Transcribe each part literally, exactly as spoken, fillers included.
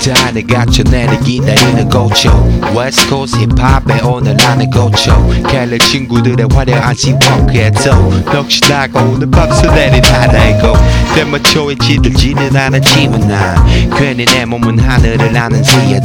잔에 갇혀내를 기다리는 고초 West Coast 힙합에 오늘 나는 고초 캘리 친구들의 화려한 시워크에도 넋이 나가오는 박수 내린 하나이고 대마초에 지들지는 않은 짐은 난 괜히 내 몸은 하늘을 나는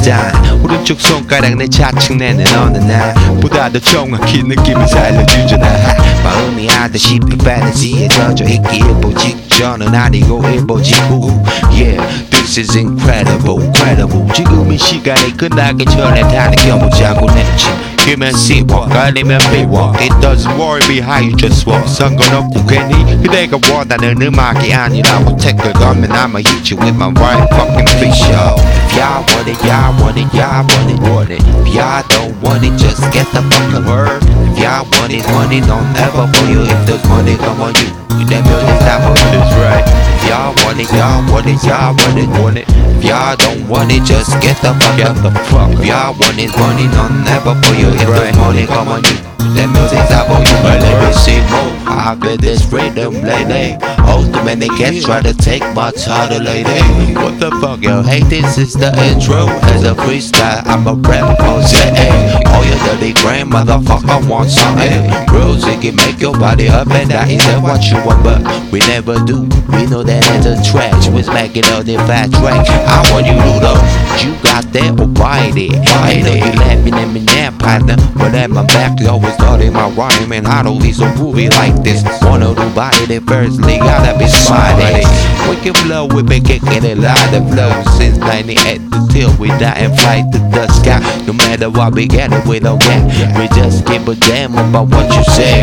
새야단 오른쪽 손가락 내 좌측 내는 어느 날 보다 더 정확히 느낌을 살려주잖아 마음이 하다시피 판타지에 젖어 있기 일보 직전은 아니고 일보 직후 Yeah, this is incredible, incredible 지금 이 시간이 끝나기 전에 다 느껴보자고 내친 기면 C-walk 아니면 B-walk It doesn't worry me how you just walk 상관없고 괜히 그대가 원하는 음악이 아니라고 태클 걸면 I'ma hit you with my right fucking face yo If y'all want it, y'all want it, y'all want it, want it If y'all don't want it, just get the fucking word If y'all want it, want it, don't ever for you If there's money, come on you That music's not for you, that's right If y'all want it, y'all want it, y'all want it, want it If y'all don't want it, just get the fuck get the fuck If y'all want it, want it, don't ever for you If there's money, come on you That music's not for you, but let me see more I feel this rhythm lately Ultimate niggas try to take my title lady What the fuck, yo, hey, this is the intro As a freestyle, I'm a rap Jose Oh, you dirty grand motherfucker want something Music can make your body up and down Is that what you want, but we never do We know that it's a trash We smack it on the fat track I want you to know You got that, or bite it I know you laughing at me now, partner But at my back, you always started my rhyme And I don't be so groovy like this Wanna do body that firstly gotta be smarty We can flow, we been kicking a lot of flow Since ninety-eight till we die and fly to the sky No matter what we get it, we don't get We just give a damn about what you say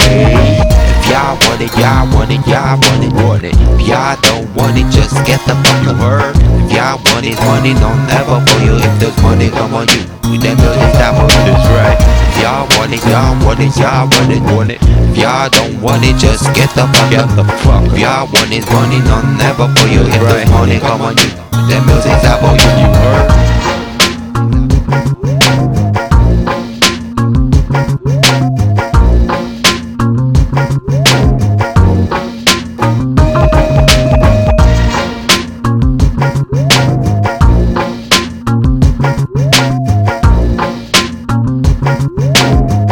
If y'all want it, y'all want it, y'all want it, want it If y'all don't want it, just get the fucking word If y'all want it, want it, don't ever for you If there's money, come on you That music's not for you, that's right If y'all want it, y'all want it, y'all want it, want it If y'all don't want it, just get the fuck get the fuck If y'all want it, money, don't ever for you If there's money, come on you That music's not for you, you heard We'll be right back.